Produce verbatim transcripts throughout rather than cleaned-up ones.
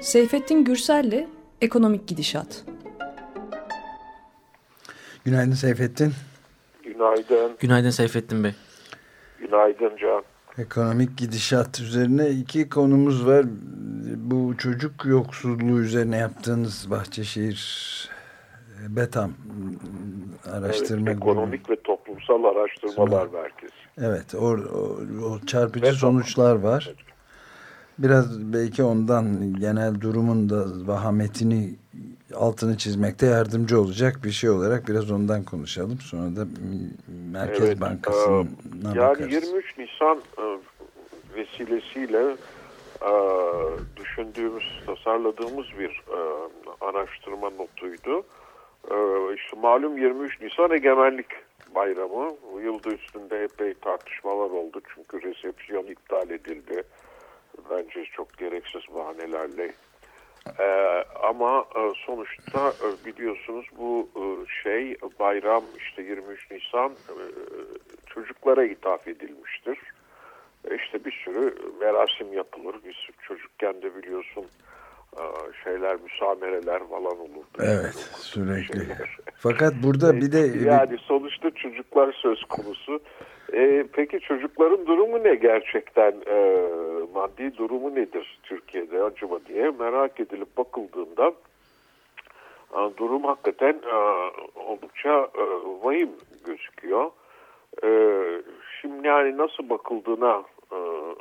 Seyfettin Gürsel'le Ekonomik Gidişat. Günaydın Seyfettin. Günaydın. Günaydın Seyfettin Bey. Günaydın Can. Ekonomik gidişat üzerine iki konumuz var. Bu çocuk yoksulluğu üzerine yaptığınız Bahçeşehir BETAM araştırma evet, Ekonomik grubu ve Toplumsal Araştırmalar Sonra, Merkezi. Evet, o, o, o çarpıcı BETAM sonuçlar var. Evet. Biraz belki ondan genel durumun da vahametini altını çizmekte yardımcı olacak bir şey olarak biraz ondan konuşalım. Sonra da Merkez evet, Bankası'na e, bakarız. Yani yirmi üç Nisan e, vesilesiyle e, düşündüğümüz, tasarladığımız bir e, araştırma notuydu. E, işte malum yirmi üç Nisan Egemenlik Bayramı. Bu yılda üstünde epey tartışmalar oldu. Çünkü resepsiyon iptal edildi. Bence çok gereksiz bahanelerle. Ee, ama e, sonuçta e, biliyorsunuz bu e, şey bayram işte yirmi üç Nisan e, çocuklara ithaf edilmiştir. E, işte bir sürü merasim yapılır. Biz çocukken de biliyorsun e, şeyler, müsamereler falan olurdu. Evet, sürekli. Şeyler. Fakat burada bir de... Yani sonuçta çocuklar söz konusu. E, peki çocukların durumu ne gerçekten? E, maddi durumu nedir Türkiye'de acaba diye merak edilip bakıldığında e, durum hakikaten e, oldukça e, vahim gözüküyor. E, şimdi yani nasıl bakıldığına e,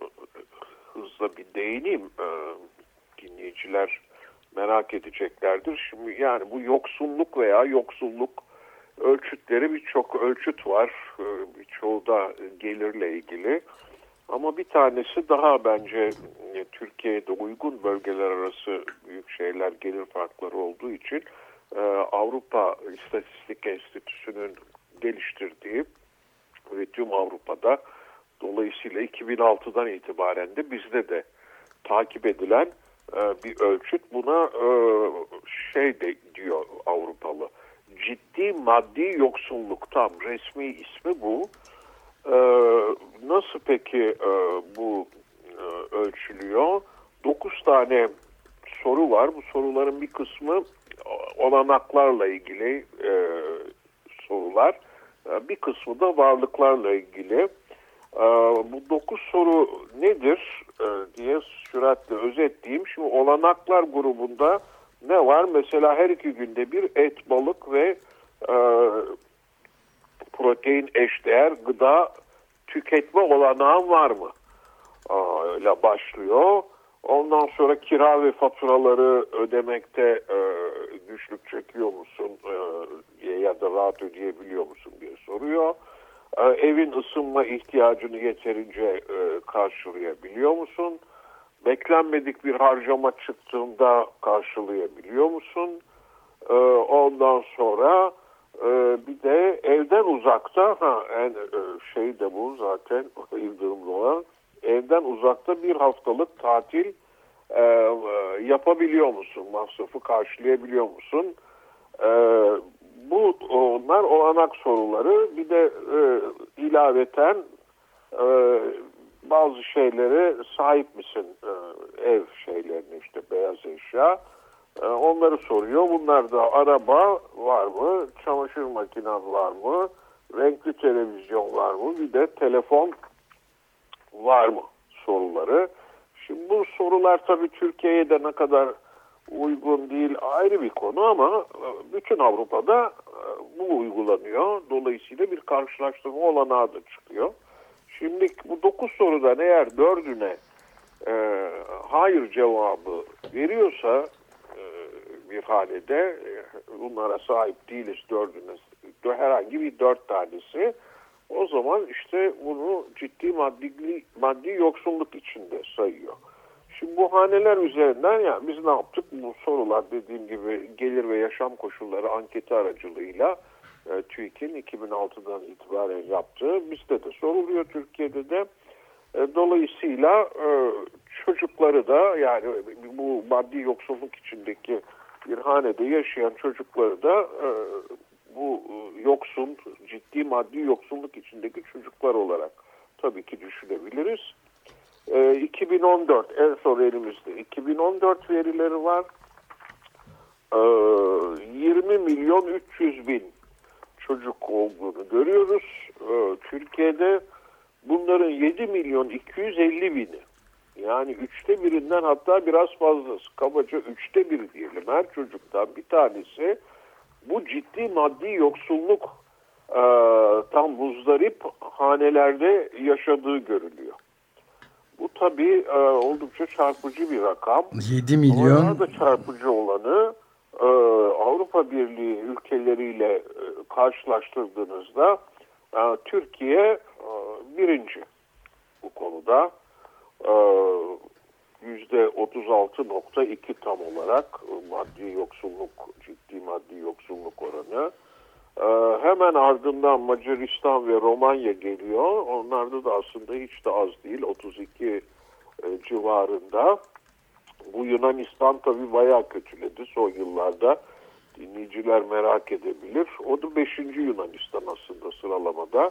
hızla bir değineyim. E, dinleyiciler merak edeceklerdir. Şimdi yani bu yoksulluk veya yoksulluk ölçütleri, birçok ölçüt var. Birçoğu da gelirle ilgili. Ama bir tanesi daha bence Türkiye'de uygun bölgeler arası büyük şeyler, gelir farkları olduğu için Avrupa İstatistik Enstitüsü'nün geliştirdiği ve tüm Avrupa'da dolayısıyla iki bin altıdan itibaren de bizde de takip edilen bir ölçüt. Buna şey de diyor Avrupalı. Ciddi maddi yoksulluk, tam resmi ismi bu. Ee, nasıl peki e, bu e, ölçülüyor? Dokuz tane soru var. Bu soruların bir kısmı olanaklarla ilgili e, sorular. E, bir kısmı da varlıklarla ilgili. E, bu dokuz soru nedir e, diye süratle özetleyeyim. Şimdi olanaklar grubunda ne var? Mesela her iki günde bir et, balık ve e, protein eşdeğer gıda tüketme olanağın var mı? Aa, öyle başlıyor. Ondan sonra kira ve faturaları ödemekte e, güçlük çekiyor musun? E, ya da rahat ödeyebiliyor musun diye soruyor. E, evin ısınma ihtiyacını yeterince e, karşılayabiliyor musun? Beklenmedik bir harcama çıktığında karşılayabiliyor musun? Ee, ondan sonra e, bir de evden uzakta, ha, en e, şey de bu zaten yıldırımlı olan, evden uzakta bir haftalık tatil e, e, yapabiliyor musun? Masrafı karşılayabiliyor musun? E, bu onlar olanak soruları. Bir de e, ilaveten e, bazı şeylere sahip misin? Ee, ev şeylerine, işte beyaz eşya. Ee, onları soruyor. Bunlar da araba var mı? Çamaşır makinen var mı? Renkli televizyon var mı? Bir de telefon var mı? Soruları. Şimdi bu sorular tabii Türkiye'ye de ne kadar uygun değil ayrı bir konu ama bütün Avrupa'da bu uygulanıyor. Dolayısıyla bir karşılaştırma olanağı da çıkıyor. Şimdi bu dokuz sorudan eğer dördüne e, hayır cevabı veriyorsa e, bir hanede e, bunlara sahip değiliz dördüne, herhangi bir dört tanesi, o zaman işte bunu ciddi maddi, maddi yoksulluk içinde sayıyor. Şimdi bu haneler üzerinden yani biz ne yaptık? Bu sorular dediğim gibi gelir ve yaşam koşulları anketi aracılığıyla e, TÜİK'in iki bin altıdan itibaren yaptığı, bizde de soruluyor, Türkiye'de de. E, dolayısıyla e, çocukları da, yani bu maddi yoksulluk içindeki bir hanede yaşayan çocukları da e, bu e, yoksul, ciddi maddi yoksulluk içindeki çocuklar olarak tabii ki düşünebiliriz. e, iki bin on dört en son elimizde iki bin on dört verileri var. E, yirmi milyon üç yüz bin çocuk olduğunu görüyoruz. E, Türkiye'de bunların yedi milyon iki yüz elli bini, yani üçte birinden hatta biraz fazlası, kabaca üçte biri diyelim, her çocuktan bir tanesi bu ciddi maddi yoksulluk e, tam muzdarip hanelerde yaşadığı görülüyor. Bu tabii e, oldukça çarpıcı bir rakam. yedi milyon. Ama daha da çarpıcı olanı e, Avrupa Birliği ülkeleriyle e, karşılaştırdığınızda e, Türkiye e, birinci bu konuda. yüzde otuz altı nokta iki tam olarak maddi yoksulluk, ciddi maddi yoksulluk oranı. Ee, hemen ardından Macaristan ve Romanya geliyor. Onlarda da aslında hiç de az değil, otuz iki e, civarında. Bu Yunanistan tabii bayağı kötüledi son yıllarda. Dinleyiciler merak edebilir. O da beşinci Yunanistan aslında sıralamada.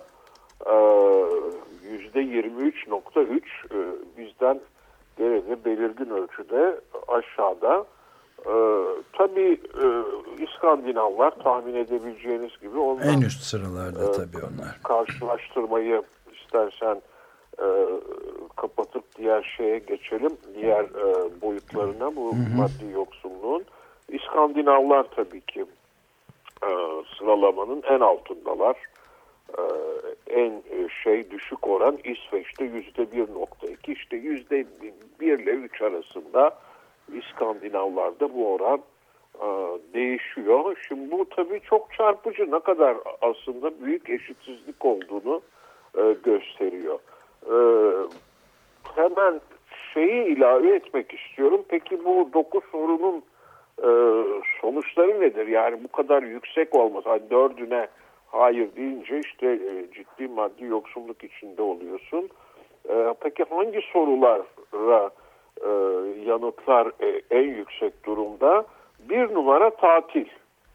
yüzde yirmi üç nokta üç bizden derece belirgin ölçüde aşağıda. Ee, tabii e, İskandinavlar tahmin edebileceğiniz gibi onlar. En üst sıralarda e, tabii onlar. Karşılaştırmayı istersen e, kapatıp diğer şeye geçelim. Diğer e, boyutlarına bu hı hı. maddi yoksulluğun. İskandinavlar tabii ki e, sıralamanın en altındalar. Ee, en şey düşük oran İsveç'te yüzde bir nokta iki, işte yüzde bir ile üç arasında İskandinavlarda bu oran e, değişiyor. Şimdi bu tabii çok çarpıcı, ne kadar aslında büyük eşitsizlik olduğunu e, gösteriyor. E, hemen şeyi ilave etmek istiyorum. Peki bu dokuz sorunun e, sonuçları nedir? Yani bu kadar yüksek olmaz. Hani dördüne hayır deyince işte e, ciddi maddi yoksulluk içinde oluyorsun. E, peki hangi sorulara e, yanıtlar e, en yüksek durumda? Bir numara tatil.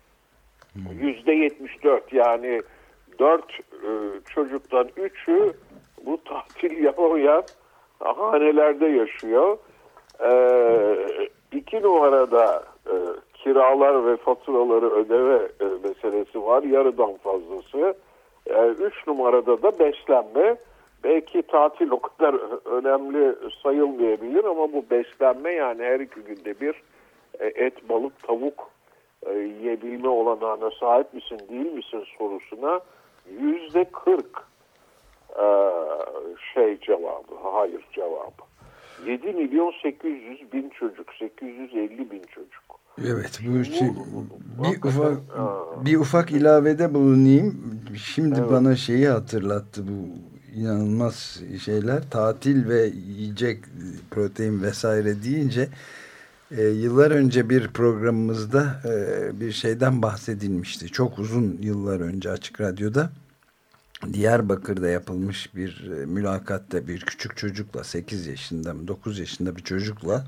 Yüzde yetmiş dört, yani dört e, çocuktan üçü bu tatil yapamayan hanelerde yaşıyor. E, iki numarada e, kiralar ve faturaları ödeme e, meselesi var. Yarıdan fazlası. E, üç numarada da beslenme. Belki tatil o kadar önemli sayılmayabilir ama bu beslenme, yani her iki günde bir e, et, balık, tavuk e, yiyebilme olanağına sahip misin değil misin sorusuna yüzde kırk e, şey cevabı, hayır cevabı. yedi milyon sekiz yüz bin çocuk, sekiz yüz elli bin çocuk. Evet, bu şey, bir ufak bir ufak ilavede bulunayım. Şimdi evet. Bana şeyi hatırlattı bu inanılmaz şeyler. Tatil ve yiyecek, protein vesaire deyince e, yıllar önce bir programımızda e, bir şeyden bahsedilmişti. Çok uzun yıllar önce Açık Radyo'da Diyarbakır'da yapılmış bir e, mülakatta bir küçük çocukla, sekiz yaşında mı dokuz yaşında bir çocukla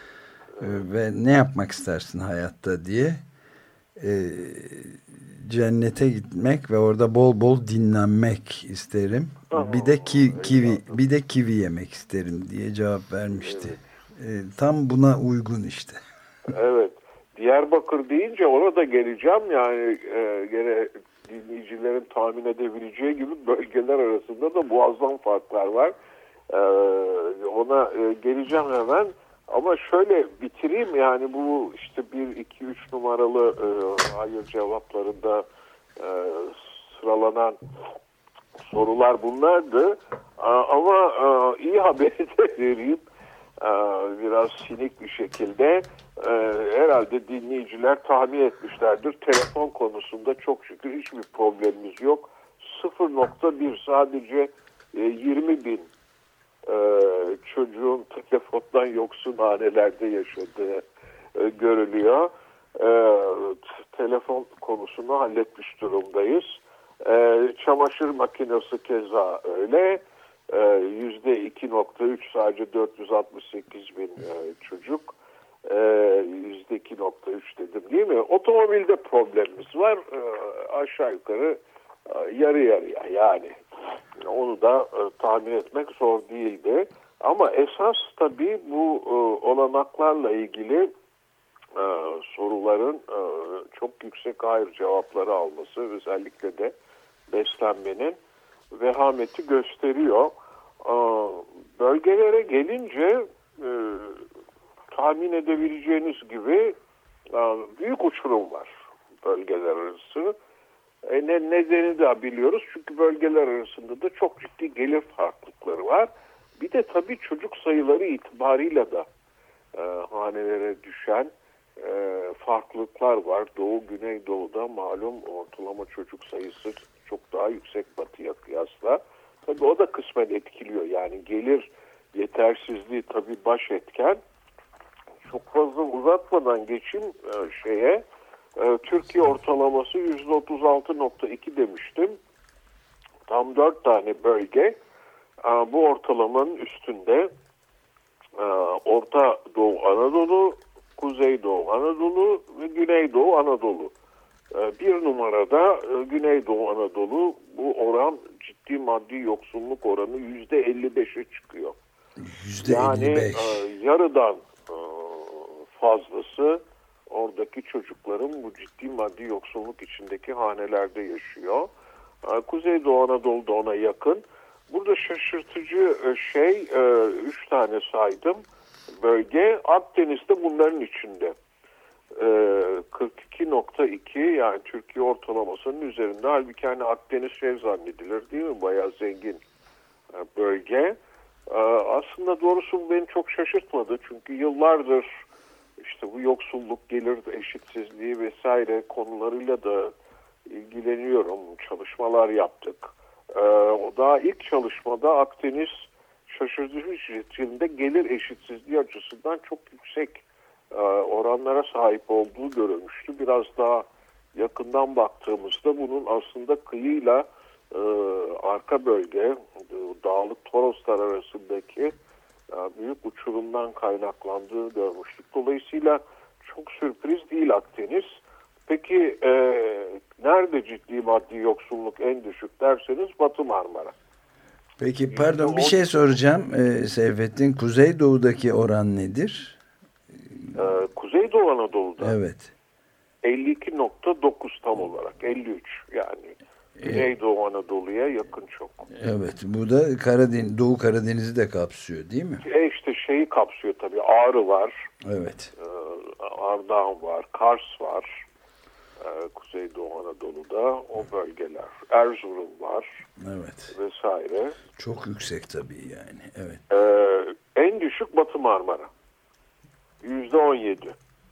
ve ne yapmak istersin hayatta diye e, cennete gitmek ve orada bol bol dinlenmek isterim. Bir de ki, kivi bir de kivi yemek isterim diye cevap vermişti. Evet. E, tam buna uygun işte. Evet. Diyarbakır deyince orada geleceğim, yani e, gene dinleyicilerin tahmin edebileceği gibi bölgeler arasında da muazzam farklar var. E, ona e, geleceğim hemen. Ama şöyle bitireyim, yani bu işte bir, iki, üç numaralı e, hayır cevaplarında e, sıralanan sorular bunlardı. A, ama e, iyi haberi de vereyim. E, biraz sinik bir şekilde e, herhalde dinleyiciler tahmin etmişlerdir. Telefon konusunda çok şükür hiçbir problemimiz yok. sıfır nokta bir sadece e, yirmi bin Ee, çocuğun telefondan yoksun hanelerde yaşadığı e, görülüyor. Ee, telefon konusunu halletmiş durumdayız. Ee, çamaşır makinesi keza öyle. Yüzde iki nokta üç sadece dört yüz altmış sekiz bin e, çocuk. Yüzde iki nokta üç dedim değil mi? Otomobilde problemimiz var. Ee, aşağı yukarı e, yarı yarıya yani. Onu da e, tahmin etmek zor değildi. Ama esas tabii bu e, olanaklarla ilgili e, soruların e, çok yüksek hayır cevapları alması, özellikle de beslenmenin vehameti gösteriyor. E, bölgelere gelince e, tahmin edebileceğiniz gibi e, büyük uçurum var bölgeler arası. E, ne, nedeni de biliyoruz çünkü bölgeler arasında da çok ciddi gelir farklılıkları var. Bir de tabii çocuk sayıları itibarıyla da e, hanelere düşen e, farklılıklar var. Doğu, Güneydoğu'da malum ortalama çocuk sayısı çok daha yüksek batıya kıyasla. Tabii o da kısmen etkiliyor. Yani gelir yetersizliği tabii baş etken. Çok fazla uzatmadan geçeyim e, şeye. E, Türkiye ortalaması yüzde otuz altı nokta iki demiştim. Tam dört tane bölge bu ortalamanın üstünde. Orta Doğu Anadolu, Kuzeydoğu Anadolu ve Güneydoğu Anadolu. Bir numarada Güneydoğu Anadolu, bu oran ciddi maddi yoksulluk oranı yüzde elli beşe çıkıyor. yüzde elli beş. Yani yarıdan fazlası oradaki çocukların bu ciddi maddi yoksulluk içindeki hanelerde yaşıyor. Kuzeydoğu Anadolu'da ona yakın. Burada şaşırtıcı şey, üç tane saydım bölge. Akdeniz'de bunların içinde. kırk iki nokta iki, yani Türkiye ortalamasının üzerinde. Halbuki hani Akdeniz şey zannedilir değil mi? Bayağı zengin bölge. Aslında doğrusu beni çok şaşırtmadı. Çünkü yıllardır işte bu yoksulluk, gelir eşitsizliği vesaire konularıyla da ilgileniyorum. Çalışmalar yaptık. O daha ilk çalışmada Akdeniz şaşırtıcı şekilde gelir eşitsizliği açısından çok yüksek oranlara sahip olduğu görülmüştü. Biraz daha yakından baktığımızda bunun aslında kıyıyla arka bölge, dağlık Toroslar arasındaki büyük uçurumdan kaynaklandığı görmüştük. Dolayısıyla çok sürpriz değil Akdeniz. Peki e, nerede ciddi maddi yoksulluk en düşük derseniz Batı Marmara. Peki pardon bir şey soracağım ee, Seyfettin. Kuzeydoğu'daki oran nedir? Ee, Kuzeydoğu Anadolu'da evet. elli iki nokta dokuz tam olarak. elli üç yani. Güneydoğu Anadolu'ya yakın çok. Evet. Bu da Karadeniz, Doğu Karadeniz'i de kapsıyor değil mi? E işte şeyi kapsıyor tabii. Ağrı var. Evet. E, Ardahan var. Kars var. E, Kuzeydoğu Anadolu'da o bölgeler. Erzurum var. Evet. Vesaire. Çok yüksek tabii yani. Evet. E, en düşük Batı Marmara. yüzde on yedi.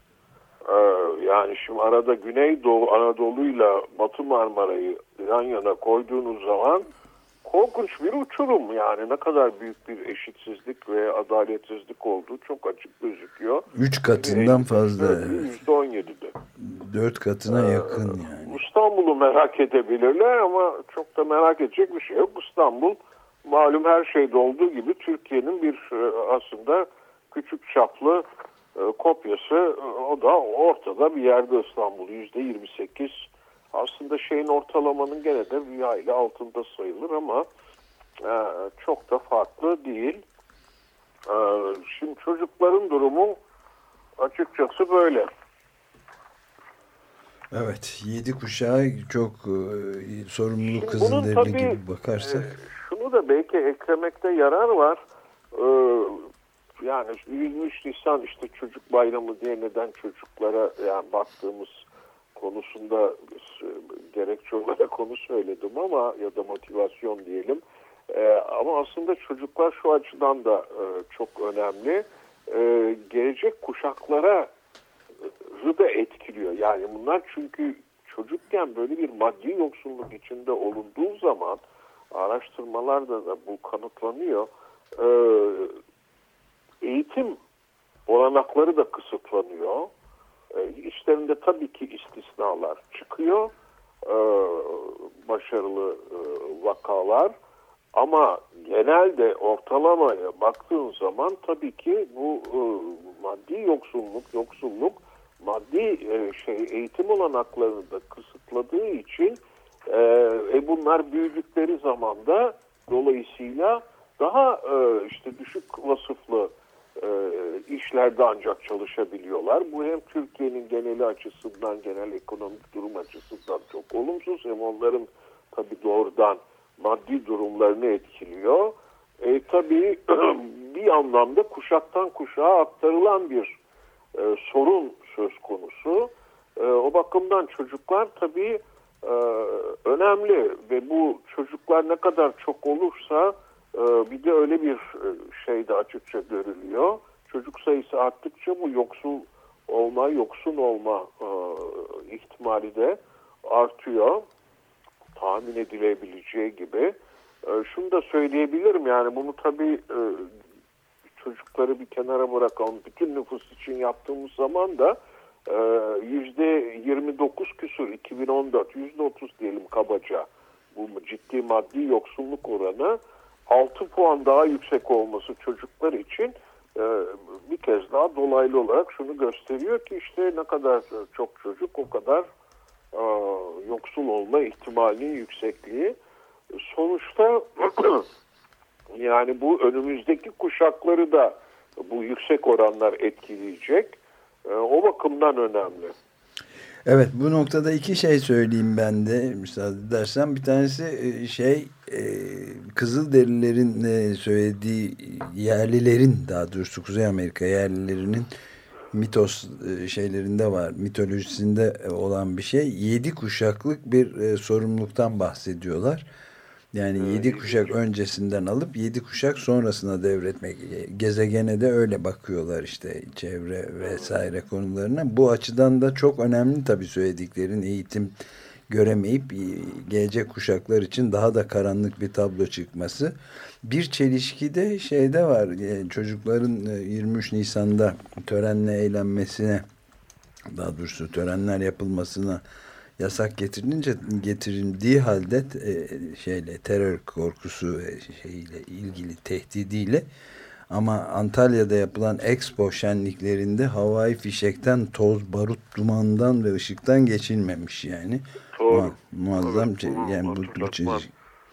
Yani şimdi arada Güneydoğu Anadolu'yla Batı Marmara'yı yan yana koyduğunuz zaman korkunç bir uçurum. Yani ne kadar büyük bir eşitsizlik ve adaletsizlik olduğu çok açık gözüküyor. Üç katından fazla. yüzde on yedide. Dört katına ee, yakın yani. İstanbul'u merak edebilirler ama çok da merak edecek bir şey yok. İstanbul malum her şeyde olduğu gibi Türkiye'nin bir aslında küçük çaplı kopyası, o da ortada bir yerde İstanbul yüzde yirmi sekiz. Aslında şeyin ortalamanın gene de bir aile altında sayılır ama e, çok da farklı değil. E, şimdi çocukların durumu açıkçası böyle. Evet, yedi kuşağı çok e, sorumluluk kızılderili gibi bakarsak. E, şunu da belki eklemekte yarar var. E, Yani yirmi üç Nisan işte çocuk bayramı diye neden çocuklara yani baktığımız konusunda gerekçe olarak onu söyledim ama ya da motivasyon diyelim. Ee, ama aslında çocuklar şu açıdan da e, çok önemli. Ee, gelecek kuşaklara da etkiliyor. Yani bunlar çünkü çocukken böyle bir maddi yoksulluk içinde olunduğu zaman araştırmalarda da bu kanıtlanıyor. Ee, Eğitim olanakları da kısıtlanıyor. E, içlerinde tabii ki istisnalar çıkıyor. E, başarılı e, vakalar. Ama genelde ortalamaya baktığın zaman tabii ki bu e, maddi yoksulluk, yoksulluk maddi e, şey eğitim olanaklarını da kısıtladığı için e, e, bunlar büyüdükleri zaman da dolayısıyla daha e, işte düşük vasıflı e, işlerde ancak çalışabiliyorlar. Bu hem Türkiye'nin geneli açısından, genel ekonomik durum açısından çok olumsuz, hem onların tabii doğrudan maddi durumlarını etkiliyor. E, tabii bir anlamda kuşaktan kuşağa aktarılan bir e, sorun söz konusu. E, o bakımdan çocuklar tabii e, önemli ve bu çocuklar ne kadar çok olursa e, bir de öyle bir şey de açıkça görülüyor. Çocuk sayısı arttıkça bu yoksul olma, yoksun olma e, ihtimali de artıyor. Tahmin edilebileceği gibi. E, şunu da söyleyebilirim, yani bunu tabii e, çocukları bir kenara bırakalım. Bütün nüfus için yaptığımız zaman da yüzde yirmi dokuz küsur iki bin on dört, yüzde otuz diyelim kabaca bu ciddi maddi yoksulluk oranı, altı puan daha yüksek olması çocuklar için e, bir kez daha dolaylı olarak şunu gösteriyor ki işte ne kadar çok çocuk o kadar e, yoksul olma ihtimalinin yüksekliği. Sonuçta yani bu önümüzdeki kuşakları da bu yüksek oranlar etkileyecek. E, o bakımdan önemli. Evet, bu noktada iki şey söyleyeyim ben de müsaade edersen. Bir tanesi şey Kızılderililerin söylediği, yerlilerin, daha doğrusu Kuzey Amerika yerlilerinin mitos şeylerinde var, mitolojisinde olan bir şey. Yedi kuşaklık bir sorumluluktan bahsediyorlar. Yani evet, yedi kuşak öncesinden alıp yedi kuşak sonrasına devretmek. Gezegene de öyle bakıyorlar işte, çevre vesaire konularına. Bu açıdan da çok önemli tabii söylediklerin, eğitim göremeyip gelecek kuşaklar için daha da karanlık bir tablo çıkması. Bir çelişki de şeyde var. Çocukların yirmi üç Nisan'da törenle eğlenmesine, daha doğrusu törenler yapılmasına yasak getirince getirildiği halde e, şeyle terör korkusu şeyle ilgili tehdidiyle, ama Antalya'da yapılan Expo şenliklerinde havai fişekten, toz, barut, dumandan ve ışıktan geçilmemiş yani. Doğru. Mu muazzam evet, şey, yani bu, bu çeşit.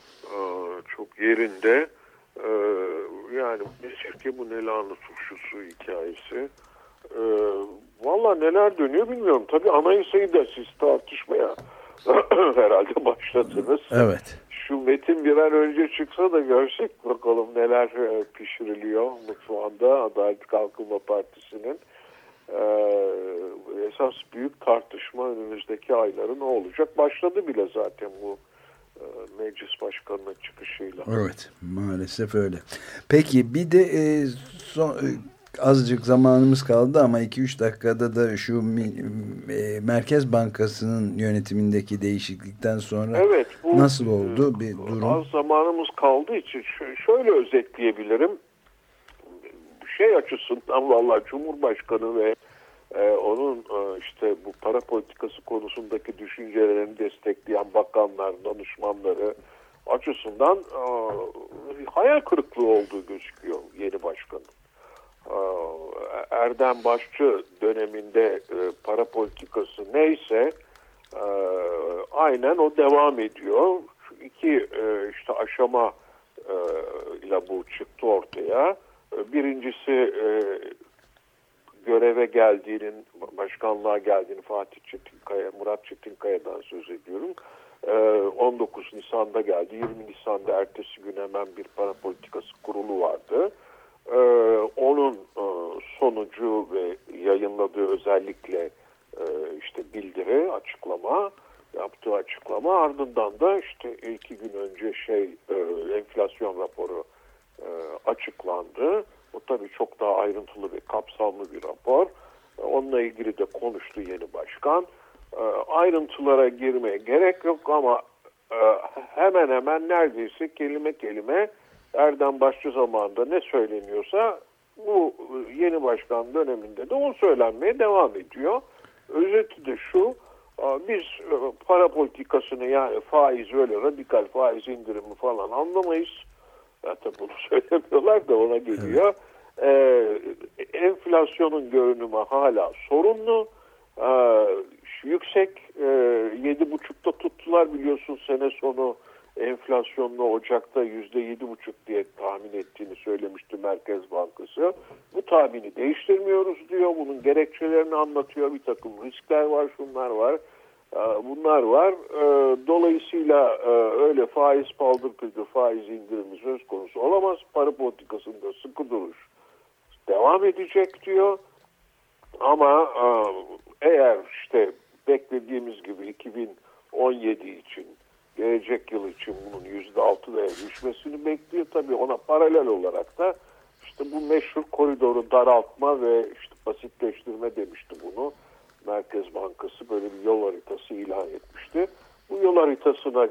Çok yerinde. Ee, yani Mesirke bu ne lanet suçlusu hikayesi. Ee, Valla neler dönüyor bilmiyorum. Tabii anayasayı da siz tartışmaya herhalde başladınız. Evet. Şu metin bir an önce çıksa da görsek bakalım neler pişiriliyor mutfağında Adalet Kalkınma Partisi'nin. Ee, esas büyük tartışma önümüzdeki ayların ne olacak? Başladı bile zaten bu e, meclis başkanının çıkışıyla. Evet, maalesef öyle. Peki bir de e, son... azıcık zamanımız kaldı ama iki üç dakikada da şu e, Merkez Bankası'nın yönetimindeki değişiklikten sonra evet, bu, nasıl oldu bir durum? Az zamanımız kaldığı için şöyle özetleyebilirim. Şey açısından vallahi Cumhurbaşkanı ve e, onun e, işte bu para politikası konusundaki düşüncelerini destekleyen bakanlar, danışmanları açısından e, hayal kırıklığı olduğu gözüküyor yeni başkanın. Erdem Başçı döneminde e, para politikası neyse e, aynen o devam ediyor. Şu iki e, işte aşama e, ile bu çıktı ortaya. Birincisi e, göreve geldiğinin, başkanlığa geldiğini Fatih Çetinkaya, Murat Çetinkaya'dan söz ediyorum. E, on dokuz Nisan'da geldi. yirmi Nisan'da ertesi gün hemen bir para politikası kurulu vardı. Ee, onun e, sonucu ve yayınladığı özellikle e, işte bildiri, açıklama, yaptığı açıklama, ardından da işte iki gün önce şey e, enflasyon raporu e, açıklandı. O tabii çok daha ayrıntılı ve kapsamlı bir rapor. E, onunla ilgili de konuştu yeni başkan. E, ayrıntılara girmeye gerek yok ama e, hemen hemen neredeyse kelime kelime Erdem Başçı zamanında ne söyleniyorsa bu yeni başkan döneminde de o söylenmeye devam ediyor. Özeti de şu, biz para politikasını, yani faiz, öyle radikal faiz indirimi falan anlamayız. Zaten bunu söylemiyorlar da ona geliyor. Evet. Ee, enflasyonun görünümü hala sorunlu. Ee, yüksek, e, yedi buçukta tuttular biliyorsun sene sonu enflasyonlu Ocak'ta yüzde yedi buçuk diye tahmin ettiğini söylemişti Merkez Bankası. Bu tahmini değiştirmiyoruz diyor. Bunun gerekçelerini anlatıyor. Bir takım riskler var, şunlar var. Bunlar var. Dolayısıyla öyle faiz paldır faiz indirimi söz konusu olamaz. Para politikasında sıkı duruş devam edecek diyor. Ama eğer işte beklediğimiz gibi iki bin on yedi için, gelecek yıl için bunun yüzde altıya düşmesini bekliyor. Tabii ona paralel olarak da işte bu meşhur koridoru daraltma ve işte basitleştirme demişti bunu. Merkez Bankası böyle bir yol haritası ilan etmişti. Bu yol haritasına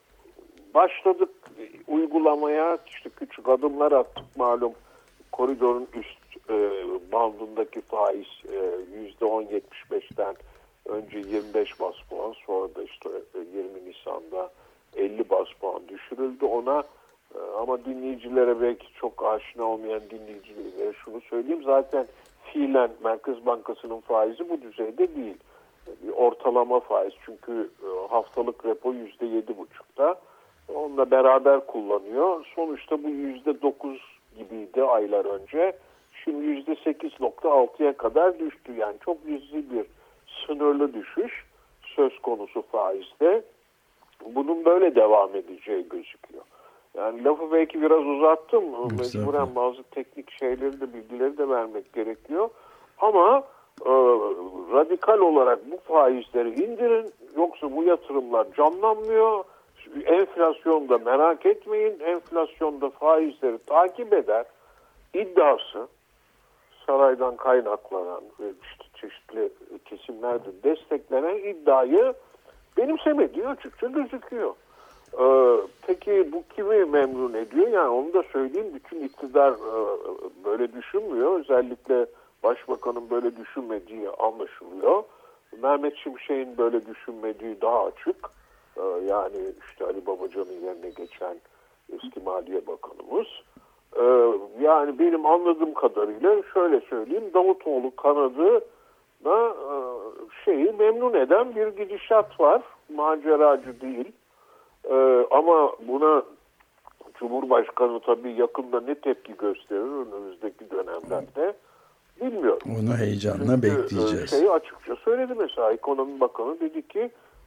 başladık uygulamaya. İşte küçük adımlar attık malum. Koridorun üst e, bandındaki faiz e, yüzde on yetmiş beşten önce yirmi beş bas puan, sonra da işte yirmi Nisan'da elli bas puan düşürüldü ona. E, ama dinleyicilere, belki çok aşina olmayan dinleyicilere şunu söyleyeyim. Zaten fiilen Merkez Bankası'nın faizi bu düzeyde değil. Bir ortalama faiz, çünkü haftalık repo yüzde yedi buçukta. Onunla beraber kullanıyor. Sonuçta bu yüzde dokuz gibiydi aylar önce. Şimdi yüzde sekiz nokta altıya kadar düştü. Yani çok cüzi bir sınırlı düşüş söz konusu faizde. Bunun böyle devam edeceği gözüküyor. Yani lafı belki biraz uzattım. Mecburen bazı teknik şeyleri de, bilgileri de vermek gerekiyor. Ama e, radikal olarak bu faizleri indirin. Yoksa bu yatırımlar canlanmıyor. Enflasyonda merak etmeyin. Enflasyonda faizleri takip eder iddiası, saraydan kaynaklanan ve işte çeşitli kesimlerde desteklenen iddiayı benimsemediği açıkça gözüküyor. Ee, peki bu kimi memnun ediyor? Yani onu da söyleyeyim, bütün iktidar e, böyle düşünmüyor. Özellikle Başbakanın böyle düşünmediği anlaşılıyor. Mehmet Şimşek'in böyle düşünmediği daha açık. Ee, yani işte Ali Babacan'ın yerine geçen eski Maliye Bakanımız. Ee, yani benim anladığım kadarıyla şöyle söyleyeyim, Davutoğlu kanadına e, şeyi memnun eden bir gidişat var. Maceracı değil. Ee, ama buna Cumhurbaşkanı tabii yakında ne tepki gösterir önümüzdeki dönemlerde bilmiyorum. Onu heyecanla Çünkü bekleyeceğiz. Şeyi açıkça söyledi mesela, Ekonomi Bakanı dedi ki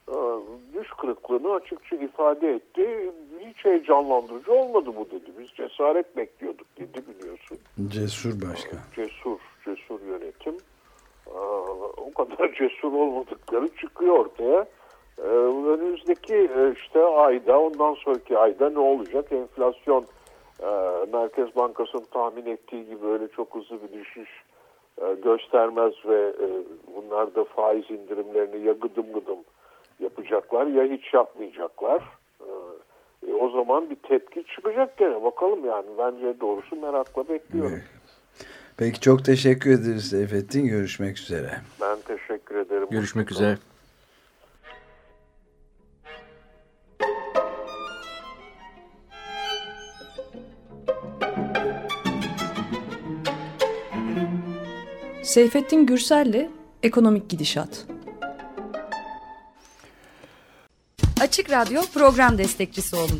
düş kırıklığını açıkça ifade etti. Hiç heyecanlandırıcı olmadı bu dedi. Biz cesaret bekliyorduk dedi, biliyorsun. Cesur başkan. Cesur, cesur yönetim. O kadar cesur olmadıkları çıkıyor ortaya. Önümüzdeki işte ayda, ondan sonraki ayda ne olacak? Enflasyon Merkez Bankası'nın tahmin ettiği gibi öyle çok hızlı bir düşüş göstermez ve bunlar da faiz indirimlerini ya gıdım gıdım yapacaklar ya hiç yapmayacaklar. E, o zaman bir tepki çıkacak gene. Bakalım yani. Bence doğrusu merakla bekliyorum. Peki, çok teşekkür ederiz Seyfettin. Görüşmek üzere. Ben teşekkür ederim. Görüşmek üzere. Seyfettin Gürsel'le Ekonomik Gidişat. Açık Radyo program destekçisi olun.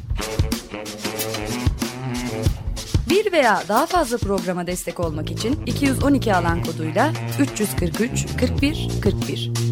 Bir veya daha fazla programa destek olmak için iki yüz on iki alan koduyla üç yüz kırk üç kırk bir kırk bir